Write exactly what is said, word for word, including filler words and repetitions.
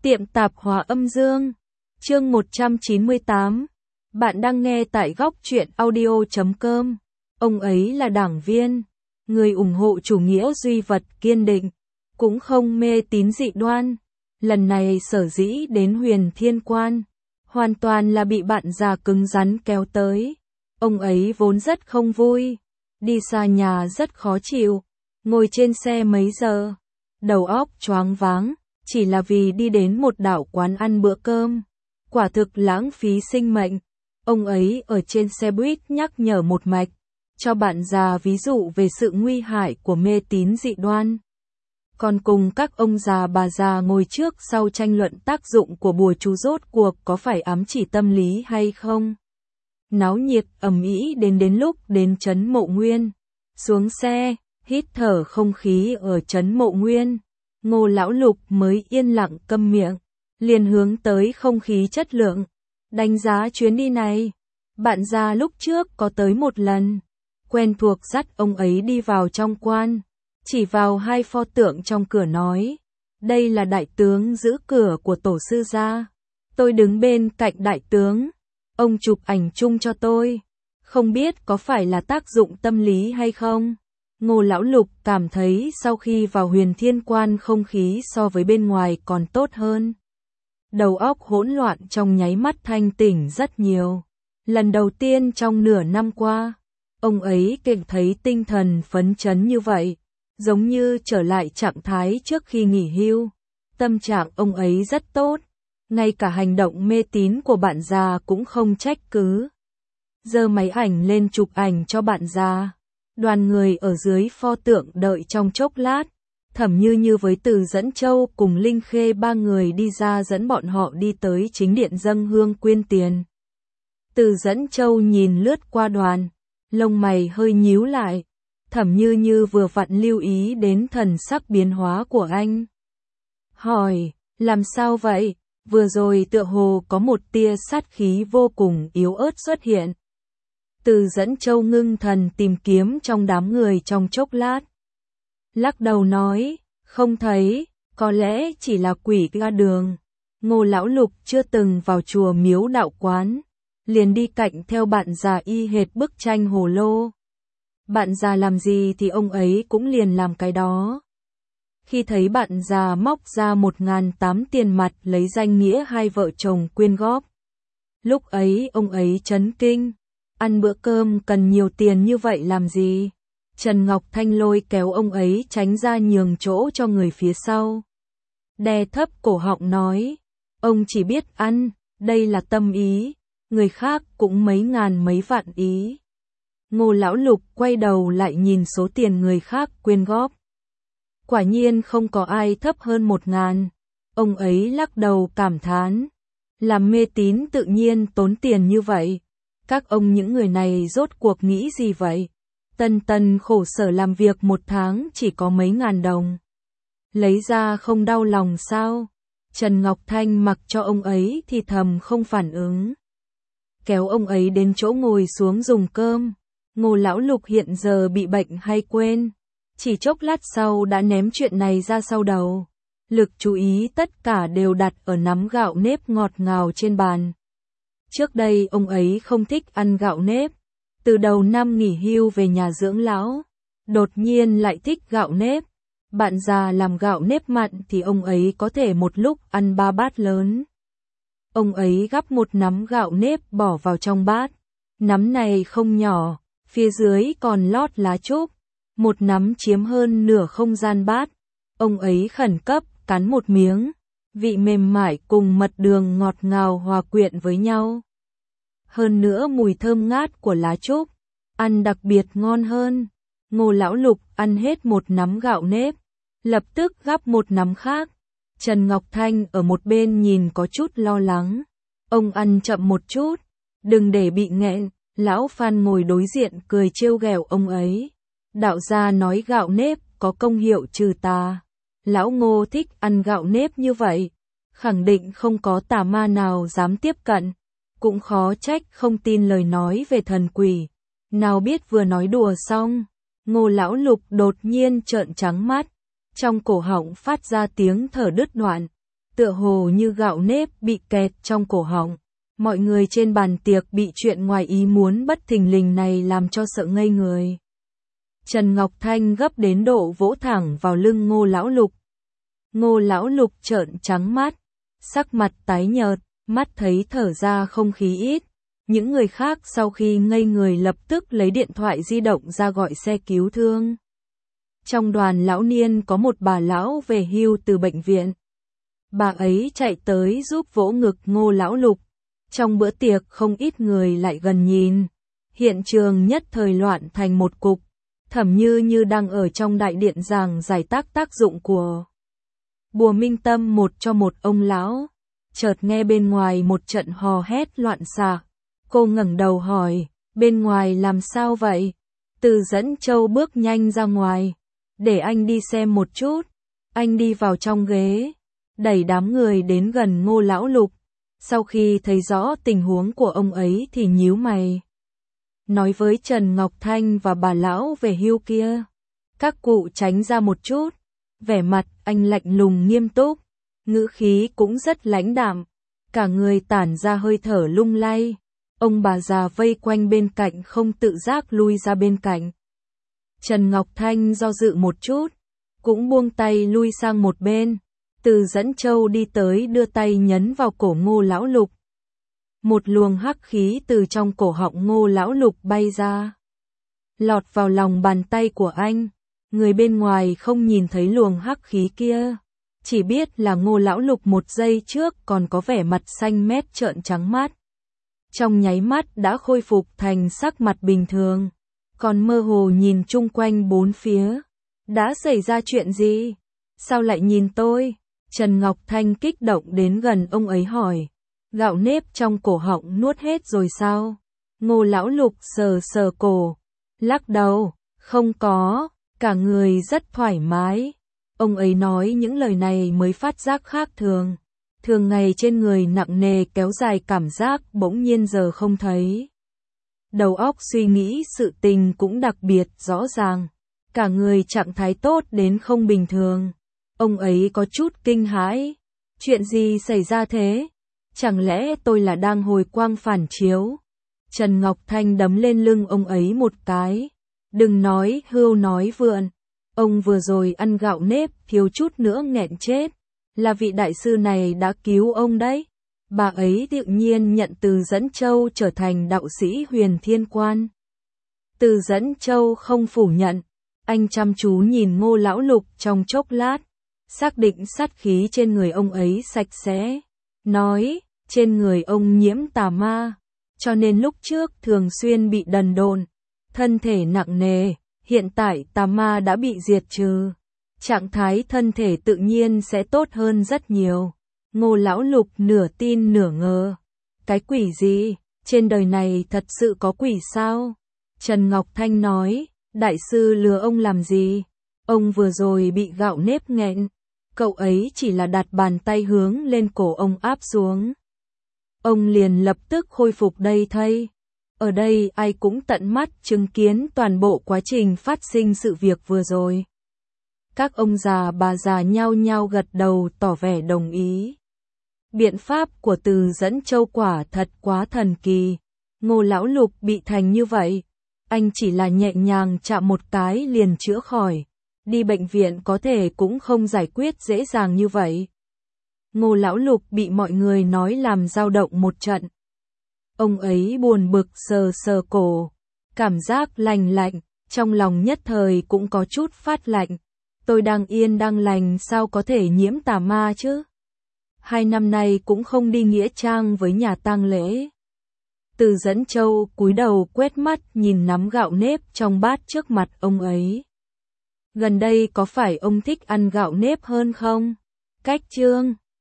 Tiệm tạp hóa âm dương. Chương một trăm chín mươi tám. Bạn đang nghe tại góc truyện audio chấm com. Ông ấy là đảng viên, người ủng hộ chủ nghĩa duy vật kiên định, cũng không mê tín dị đoan. Lần này sở dĩ đến Huyền Thiên Quan, hoàn toàn là bị bạn già cứng rắn kéo tới. Ông ấy vốn rất không vui, đi xa nhà rất khó chịu, ngồi trên xe mấy giờ, đầu óc choáng váng, chỉ là vì đi đến một đảo quán ăn bữa cơm. Quả thực lãng phí sinh mệnh. Ông ấy ở trên xe buýt nhắc nhở một mạch, cho bạn già ví dụ về sự nguy hại của mê tín dị đoan. Còn cùng các ông già bà già ngồi trước sau tranh luận tác dụng của bùa chú rốt cuộc có phải ám chỉ tâm lý hay không. Náo nhiệt ầm ĩ đến đến lúc đến trấn Mộ Nguyên. Xuống xe, hít thở không khí ở trấn Mộ Nguyên. Ngô Lão Lục mới yên lặng câm miệng, liền hướng tới không khí chất lượng. Đánh giá chuyến đi này, bạn già lúc trước có tới một lần, quen thuộc dắt ông ấy đi vào trong quan, chỉ vào hai pho tượng trong cửa nói, đây là đại tướng giữ cửa của tổ sư gia. Tôi đứng bên cạnh đại tướng, ông chụp ảnh chung cho tôi, không biết có phải là tác dụng tâm lý hay không. Ngô Lão Lục cảm thấy sau khi vào Huyền Thiên Quan không khí so với bên ngoài còn tốt hơn. Đầu óc hỗn loạn trong nháy mắt thanh tỉnh rất nhiều. Lần đầu tiên trong nửa năm qua, ông ấy cảm thấy tinh thần phấn chấn như vậy, giống như trở lại trạng thái trước khi nghỉ hưu. Tâm trạng ông ấy rất tốt, ngay cả hành động mê tín của bạn già cũng không trách cứ. Giơ máy ảnh lên chụp ảnh cho bạn già. Đoàn người ở dưới pho tượng đợi trong chốc lát, Thẩm Như Như với Từ Dẫn Châu cùng Linh Khê ba người đi ra dẫn bọn họ đi tới chính điện dâng hương quyên tiền. Từ Dẫn Châu nhìn lướt qua đoàn, lông mày hơi nhíu lại. Thẩm Như Như vừa vặn lưu ý đến thần sắc biến hóa của anh. Hỏi, làm sao vậy? Vừa rồi tựa hồ có một tia sát khí vô cùng yếu ớt xuất hiện. Từ Dẫn Châu ngưng thần tìm kiếm trong đám người trong chốc lát. Lắc đầu nói, không thấy, có lẽ chỉ là quỷ ra đường. Ngô Lão Lục chưa từng vào chùa miếu đạo quán, liền đi cạnh theo bạn già y hệt bức tranh hồ lô. Bạn già làm gì thì ông ấy cũng liền làm cái đó. Khi thấy bạn già móc ra một ngàn tám tiền mặt lấy danh nghĩa hai vợ chồng quyên góp. Lúc ấy ông ấy chấn kinh. Ăn bữa cơm cần nhiều tiền như vậy làm gì? Trần Ngọc Thanh lôi kéo ông ấy tránh ra nhường chỗ cho người phía sau. Đè thấp cổ họng nói, ông chỉ biết ăn, đây là tâm ý, người khác cũng mấy ngàn mấy vạn ý. Ngô Lão Lục quay đầu lại nhìn số tiền người khác quyên góp. Quả nhiên không có ai thấp hơn một ngàn. Ông ấy lắc đầu cảm thán, làm mê tín tự nhiên tốn tiền như vậy. Các ông những người này rốt cuộc nghĩ gì vậy? Tân Tân khổ sở làm việc một tháng chỉ có mấy ngàn đồng. Lấy ra không đau lòng sao? Trần Ngọc Thanh mặc cho ông ấy thì thầm không phản ứng. Kéo ông ấy đến chỗ ngồi xuống dùng cơm. Ngô Lão Lục hiện giờ bị bệnh hay quên. Chỉ chốc lát sau đã ném chuyện này ra sau đầu. Lực chú ý tất cả đều đặt ở nắm gạo nếp ngọt ngào trên bàn. Trước đây ông ấy không thích ăn gạo nếp, từ đầu năm nghỉ hưu về nhà dưỡng lão, đột nhiên lại thích gạo nếp. Bạn già làm gạo nếp mặn thì ông ấy có thể một lúc ăn ba bát lớn. Ông ấy gắp một nắm gạo nếp bỏ vào trong bát, nắm này không nhỏ, phía dưới còn lót lá trúc, một nắm chiếm hơn nửa không gian bát. Ông ấy khẩn cấp cắn một miếng. Vị mềm mại cùng mật đường ngọt ngào hòa quyện với nhau. Hơn nữa mùi thơm ngát của lá trúc, ăn đặc biệt ngon hơn. Ngô Lão Lục ăn hết một nắm gạo nếp, lập tức gắp một nắm khác. Trần Ngọc Thanh ở một bên nhìn có chút lo lắng. Ông ăn chậm một chút, đừng để bị nghẹn. Lão Phan ngồi đối diện cười trêu ghẹo ông ấy. Đạo gia nói gạo nếp có công hiệu trừ tà. Lão Ngô thích ăn gạo nếp như vậy, khẳng định không có tà ma nào dám tiếp cận, cũng khó trách không tin lời nói về thần quỷ. Nào biết vừa nói đùa xong, Ngô Lão Lục đột nhiên trợn trắng mắt, trong cổ họng phát ra tiếng thở đứt đoạn. tựa hồ như gạo nếp bị kẹt trong cổ họng. Mọi người trên bàn tiệc bị chuyện ngoài ý muốn bất thình lình này làm cho sợ ngây người. Trần Ngọc Thanh gấp đến độ vỗ thẳng vào lưng Ngô Lão Lục. Ngô Lão Lục trợn trắng mắt, sắc mặt tái nhợt, mắt thấy thở ra không khí ít. Những người khác sau khi ngây người lập tức lấy điện thoại di động ra gọi xe cứu thương. Trong đoàn lão niên có một bà lão về hưu từ bệnh viện. Bà ấy chạy tới giúp vỗ ngực Ngô Lão Lục. Trong bữa tiệc không ít người lại gần nhìn. Hiện trường nhất thời loạn thành một cục. Thẩm Như như đang ở trong đại điện giảng giải tác tác dụng của bùa minh tâm một cho một ông lão. Chợt nghe bên ngoài một trận hò hét loạn xạ. Cô ngẩng đầu hỏi, bên ngoài làm sao vậy? Từ Dẫn Châu bước nhanh ra ngoài. Để anh đi xem một chút. Anh đi vào trong ghế, đẩy đám người đến gần Ngô Lão Lục. Sau khi thấy rõ tình huống của ông ấy thì nhíu mày. Nói với Trần Ngọc Thanh và bà lão về hưu kia. Các cụ tránh ra một chút. Vẻ mặt anh lạnh lùng nghiêm túc. Ngữ khí cũng rất lãnh đạm. Cả người tản ra hơi thở lung lay. Ông bà già vây quanh bên cạnh không tự giác lui ra bên cạnh. Trần Ngọc Thanh do dự một chút. Cũng buông tay lui sang một bên. Từ Dẫn Châu đi tới đưa tay nhấn vào cổ Ngô Lão Lục. Một luồng hắc khí từ trong cổ họng Ngô Lão Lục bay ra. Lọt vào lòng bàn tay của anh. Người bên ngoài không nhìn thấy luồng hắc khí kia. Chỉ biết là Ngô Lão Lục một giây trước còn có vẻ mặt xanh mét trợn trắng mắt. Trong nháy mắt đã khôi phục thành sắc mặt bình thường. Còn mơ hồ nhìn chung quanh bốn phía. Đã xảy ra chuyện gì? Sao lại nhìn tôi? Trần Ngọc Thanh kích động đến gần ông ấy hỏi. Gạo nếp trong cổ họng nuốt hết rồi sao? Ngô Lão Lục sờ sờ cổ. Lắc đầu. Không có. Cả người rất thoải mái. Ông ấy nói những lời này mới phát giác khác thường. Thường ngày trên người nặng nề kéo dài cảm giác bỗng nhiên giờ không thấy. Đầu óc suy nghĩ sự tình cũng đặc biệt rõ ràng. Cả người trạng thái tốt đến không bình thường. Ông ấy có chút kinh hãi. Chuyện gì xảy ra thế? Chẳng lẽ tôi là đang hồi quang phản chiếu? Trần Ngọc Thanh đấm lên lưng ông ấy một cái. Đừng nói hưu nói vượn. Ông vừa rồi ăn gạo nếp thiếu chút nữa nghẹn chết. Là vị đại sư này đã cứu ông đấy. Bà ấy tự nhiên nhận Từ Dẫn Châu trở thành đạo sĩ Huyền Thiên Quan. Từ Dẫn Châu không phủ nhận. Anh chăm chú nhìn Ngô Lão Lục trong chốc lát. Xác định sát khí trên người ông ấy sạch sẽ. Nói, trên người ông nhiễm tà ma. Cho nên lúc trước thường xuyên bị đần độn. Thân thể nặng nề. Hiện tại tà ma đã bị diệt trừ. Trạng thái thân thể tự nhiên sẽ tốt hơn rất nhiều. Ngô Lão Lục nửa tin nửa ngờ. Cái quỷ gì? Trên đời này thật sự có quỷ sao? Trần Ngọc Thanh nói, đại sư lừa ông làm gì? Ông vừa rồi bị gạo nếp nghẹn. Cậu ấy chỉ là đặt bàn tay hướng lên cổ ông áp xuống. Ông liền lập tức khôi phục đây thay. Ở đây ai cũng tận mắt chứng kiến toàn bộ quá trình phát sinh sự việc vừa rồi. Các ông già bà già nhao nhao gật đầu tỏ vẻ đồng ý. Biện pháp của Từ Dẫn Châu quả thật quá thần kỳ. Ngô Lão Lục bị thành như vậy. Anh chỉ là nhẹ nhàng chạm một cái liền chữa khỏi. Đi bệnh viện có thể cũng không giải quyết dễ dàng như vậy. Ngô Lão Lục bị mọi người nói làm dao động một trận. Ông ấy buồn bực sờ sờ cổ. Cảm giác lành lạnh, trong lòng nhất thời cũng có chút phát lạnh. Tôi đang yên đang lành sao có thể nhiễm tà ma chứ? Hai năm nay cũng không đi nghĩa trang với nhà tang lễ. Từ Dẫn Châu cúi đầu quét mắt nhìn nắm gạo nếp trong bát trước mặt ông ấy. Gần đây có phải ông thích ăn gạo nếp hơn không? Cách chương